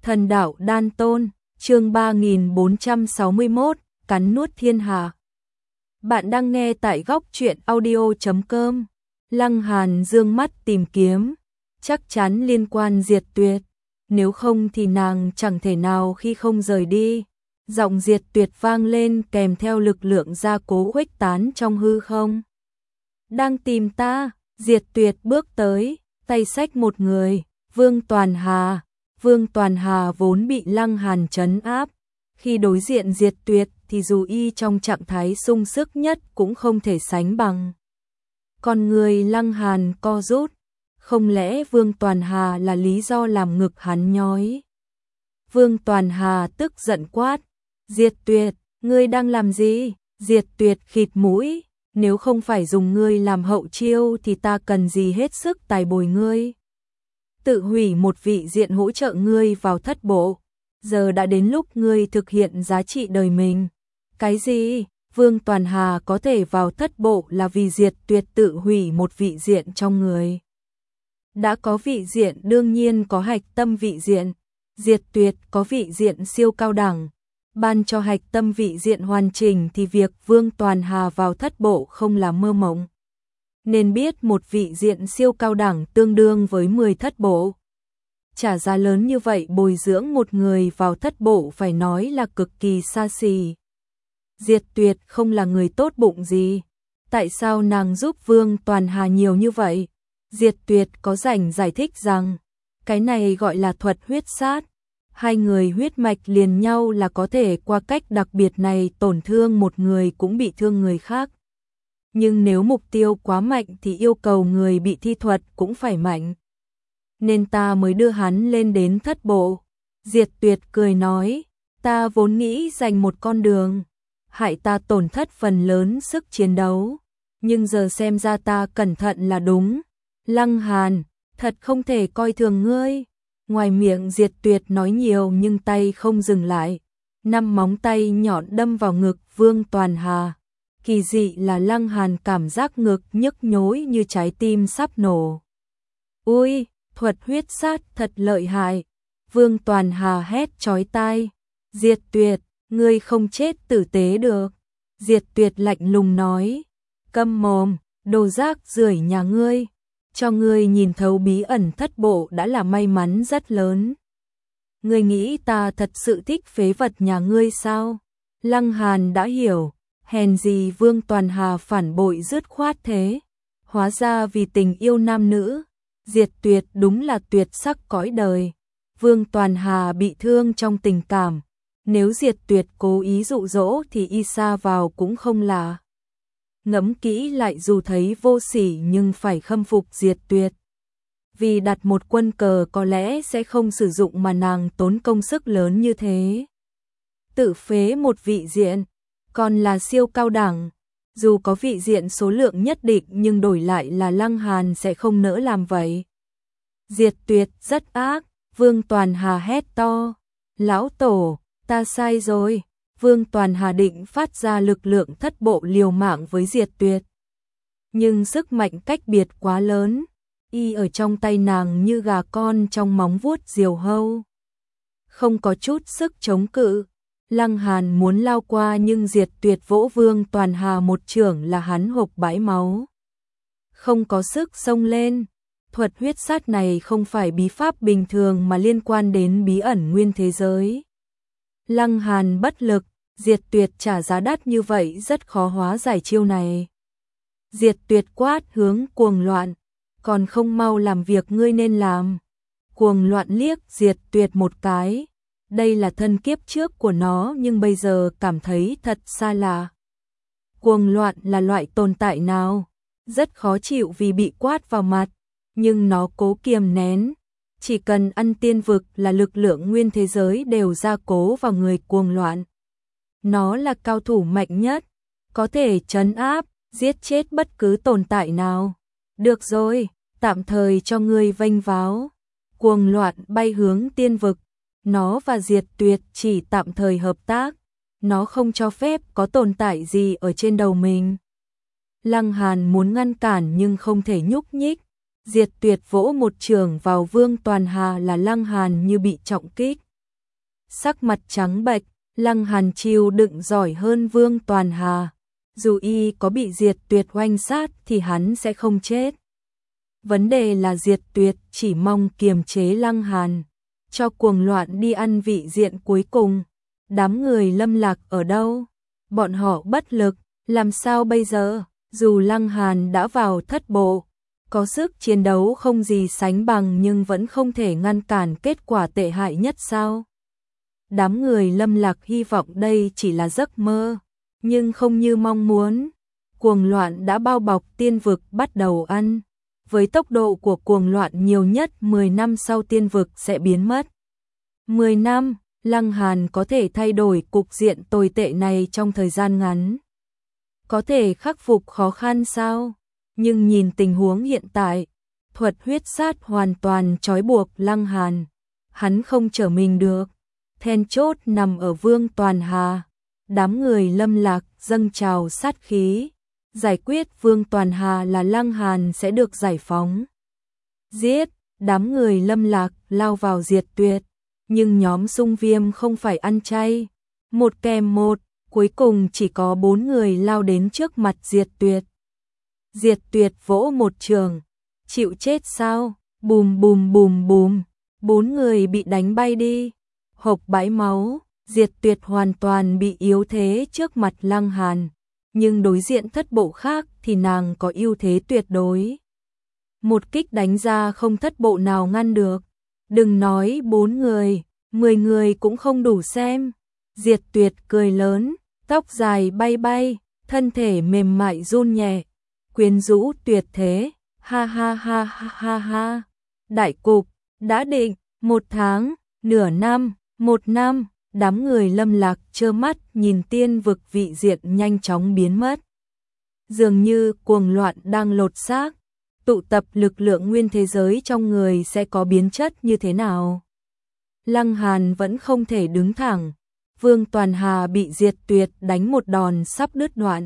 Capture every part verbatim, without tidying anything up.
Thần đạo đan tôn, chương ba nghìn bốn trăm sáu mươi mốt, cắn nuốt thiên hà. Bạn đang nghe tại góc truyện audio chấm com. Lăng Hàn dương mắt tìm kiếm, chắc chắn liên quan Diệt Tuyệt, nếu không thì nàng chẳng thể nào khi không rời đi. Giọng Diệt Tuyệt vang lên kèm theo lực lượng gia cố khuếch tán trong hư không. Đang tìm ta, Diệt Tuyệt bước tới, tay xách một người, Vương Toàn Hà. Vương Toàn Hà vốn bị Lăng Hàn trấn áp, khi đối diện Diệt Tuyệt thì dù y trong trạng thái sung sức nhất cũng không thể sánh bằng. Còn người Lăng Hàn co rút, không lẽ Vương Toàn Hà là lý do làm ngực hắn nhói? Vương Toàn Hà tức giận quát, Diệt Tuyệt, ngươi đang làm gì? Diệt Tuyệt khịt mũi, nếu không phải dùng ngươi làm hậu chiêu thì ta cần gì hết sức tài bồi ngươi. Tự hủy một vị diện hỗ trợ ngươi vào thất bộ, giờ đã đến lúc ngươi thực hiện giá trị đời mình. Cái gì? Vương Toàn Hà có thể vào thất bộ là vì Diệt Tuyệt tự hủy một vị diện trong người. Đã có vị diện đương nhiên có hạch tâm vị diện, Diệt Tuyệt có vị diện siêu cao đẳng, ban cho hạch tâm vị diện hoàn chỉnh thì việc Vương Toàn Hà vào thất bộ không là mơ mộng. Nên biết một vị diện siêu cao đẳng tương đương với mười thất bộ. Trả giá lớn như vậy bồi dưỡng một người vào thất bộ phải nói là cực kỳ xa xỉ. Diệt Tuyệt không là người tốt bụng gì. Tại sao nàng giúp Vương Toàn Hà nhiều như vậy? Diệt Tuyệt có rảnh giải thích rằng, cái này gọi là thuật huyết sát. Hai người huyết mạch liền nhau là có thể qua cách đặc biệt này tổn thương một người cũng bị thương người khác. Nhưng nếu mục tiêu quá mạnh thì yêu cầu người bị thi thuật cũng phải mạnh. Nên ta mới đưa hắn lên đến thất bộ. Diệt Tuyệt cười nói, ta vốn nghĩ dành một con đường, hại ta tổn thất phần lớn sức chiến đấu. Nhưng giờ xem ra ta cẩn thận là đúng. Lăng Hàn, thật không thể coi thường ngươi. Ngoài miệng Diệt Tuyệt nói nhiều nhưng tay không dừng lại. Năm móng tay nhọn đâm vào ngực Vương Toàn Hà. Kỳ dị là Lăng Hàn cảm giác ngực nhức nhối như trái tim sắp nổ. Ui, thuật huyết sát thật lợi hại. Vương Toàn Hà hét chói tai. Diệt Tuyệt, ngươi không chết tử tế được. Diệt Tuyệt lạnh lùng nói. Câm mồm, đồ rác rưởi nhà ngươi. Cho ngươi nhìn thấu bí ẩn thất bộ đã là may mắn rất lớn. Ngươi nghĩ ta thật sự thích phế vật nhà ngươi sao? Lăng Hàn đã hiểu. Hèn gì Vương Toàn Hà phản bội dứt khoát thế. Hóa ra vì tình yêu nam nữ. Diệt Tuyệt đúng là tuyệt sắc cõi đời. Vương Toàn Hà bị thương trong tình cảm. Nếu Diệt Tuyệt cố ý dụ dỗ thì y sa vào cũng không là. Ngẫm kỹ lại dù thấy vô sỉ nhưng phải khâm phục Diệt Tuyệt. Vì đặt một quân cờ có lẽ sẽ không sử dụng mà nàng tốn công sức lớn như thế. Tự phế một vị diện. Còn là siêu cao đẳng, dù có vị diện số lượng nhất định nhưng đổi lại là Lăng Hàn sẽ không nỡ làm vậy. Diệt Tuyệt rất ác, Vương Toàn Hà hét to, lão tổ, ta sai rồi. Vương Toàn Hà định phát ra lực lượng thất bộ liều mạng với Diệt Tuyệt. Nhưng sức mạnh cách biệt quá lớn, y ở trong tay nàng như gà con trong móng vuốt diều hâu. Không có chút sức chống cự. Lăng Hàn muốn lao qua nhưng Diệt Tuyệt vỗ Vương Toàn Hà một chưởng là hắn hộc bãi máu. Không có sức xông lên. Thuật huyết sát này không phải bí pháp bình thường mà liên quan đến bí ẩn nguyên thế giới. Lăng Hàn bất lực, Diệt Tuyệt trả giá đắt như vậy rất khó hóa giải chiêu này. Diệt Tuyệt quát hướng Cuồng Loạn, còn không mau làm việc ngươi nên làm. Cuồng Loạn liếc Diệt Tuyệt một cái. Đây là thân kiếp trước của nó nhưng bây giờ cảm thấy thật xa lạ. Cuồng Loạn là loại tồn tại nào? Rất khó chịu vì bị quát vào mặt, nhưng nó cố kiềm nén. Chỉ cần ăn tiên vực là lực lượng nguyên thế giới đều gia cố vào người Cuồng Loạn. Nó là cao thủ mạnh nhất, có thể trấn áp, giết chết bất cứ tồn tại nào. Được rồi, tạm thời cho ngươi vênh váo. Cuồng Loạn bay hướng tiên vực. Nó và Diệt Tuyệt chỉ tạm thời hợp tác. Nó không cho phép có tồn tại gì ở trên đầu mình. Lăng Hàn muốn ngăn cản nhưng không thể nhúc nhích. Diệt Tuyệt vỗ một chưởng vào Vương Toàn Hà là Lăng Hàn như bị trọng kích. sắc mặt trắng bệch, Lăng Hàn chịu đựng giỏi hơn Vương Toàn Hà. Dù y có bị Diệt Tuyệt oanh sát thì hắn sẽ không chết. Vấn đề là Diệt Tuyệt chỉ mong kiềm chế Lăng Hàn, cho cuồng loạn đi ăn vị diện cuối cùng. Đám người Lâm Lạc ở đâu? Bọn họ bất lực, làm sao bây giờ? Dù Lăng Hàn đã vào thất bộ, có sức chiến đấu không gì sánh bằng nhưng vẫn không thể ngăn cản kết quả tệ hại nhất sao? Đám người Lâm Lạc hy vọng đây chỉ là giấc mơ, nhưng không như mong muốn. Cuồng loạn đã bao bọc tiên vực bắt đầu ăn. Với tốc độ của cuồng loạn nhiều nhất mười năm sau tiên vực sẽ biến mất. mười năm, Lăng Hàn có thể thay đổi cục diện tồi tệ này trong thời gian ngắn. Có thể khắc phục khó khăn sao? Nhưng nhìn tình huống hiện tại, thuật huyết sát hoàn toàn trói buộc Lăng Hàn. Hắn không trở mình được. Then chốt nằm ở Vương Toàn Hà. Đám người Lâm Lạc dâng trào sát khí. Giải quyết Vương Toàn Hà là Lăng Hàn sẽ được giải phóng. Giết, đám người Lâm Lạc lao vào Diệt Tuyệt. Nhưng nhóm Sung Viêm không phải ăn chay. Một kèm một, cuối cùng chỉ có bốn người lao đến trước mặt Diệt Tuyệt. Diệt Tuyệt vỗ một trường. Chịu chết sao? Bùm bùm bùm bùm. Bốn người bị đánh bay đi. Hộc bãi máu. Diệt Tuyệt hoàn toàn bị yếu thế trước mặt Lăng Hàn. Nhưng đối diện thất bộ khác thì nàng có ưu thế tuyệt đối. Một kích đánh ra không thất bộ nào ngăn được. Đừng nói bốn người, mười người cũng không đủ xem. Diệt Tuyệt cười lớn, tóc dài bay bay, thân thể mềm mại run nhẹ, quyến rũ tuyệt thế, ha ha ha ha ha ha. Đại cục, đã định, một tháng, nửa năm, một năm, đám người Lâm Lạc trơ mắt nhìn tiên vực vị diện nhanh chóng biến mất. Dường như cuồng loạn đang lột xác, tụ tập lực lượng nguyên thế giới trong người sẽ có biến chất như thế nào. Lăng Hàn vẫn không thể đứng thẳng, Vương Toàn Hà bị Diệt Tuyệt đánh một đòn sắp đứt đoạn.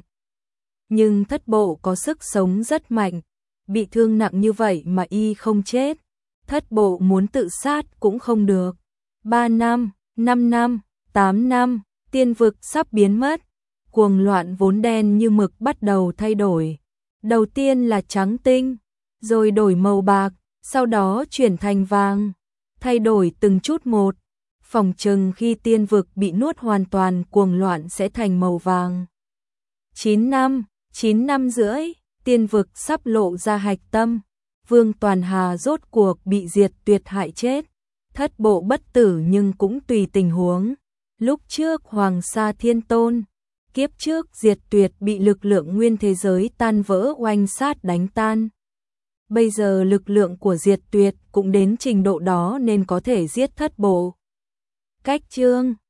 Nhưng thất bộ có sức sống rất mạnh, bị thương nặng như vậy mà y không chết, thất bộ muốn tự sát cũng không được. Ba năm, năm năm, tám năm, tiên vực sắp biến mất, cuồng loạn vốn đen như mực bắt đầu thay đổi. Đầu tiên là trắng tinh, rồi đổi màu bạc, sau đó chuyển thành vàng, thay đổi từng chút một. Phòng chừng khi tiên vực bị nuốt hoàn toàn cuồng loạn sẽ thành màu vàng. Chín năm, chín năm rưỡi, tiên vực sắp lộ ra hạch tâm. Vương Toàn Hà rốt cuộc bị Diệt Tuyệt hại chết. Thất bộ bất tử nhưng cũng tùy tình huống. Lúc trước Hoàng Sa Thiên Tôn, kiếp trước Diệt Tuyệt bị lực lượng nguyên thế giới tan vỡ oanh sát đánh tan. Bây giờ lực lượng của Diệt Tuyệt cũng đến trình độ đó nên có thể giết thất bộ. Cách chương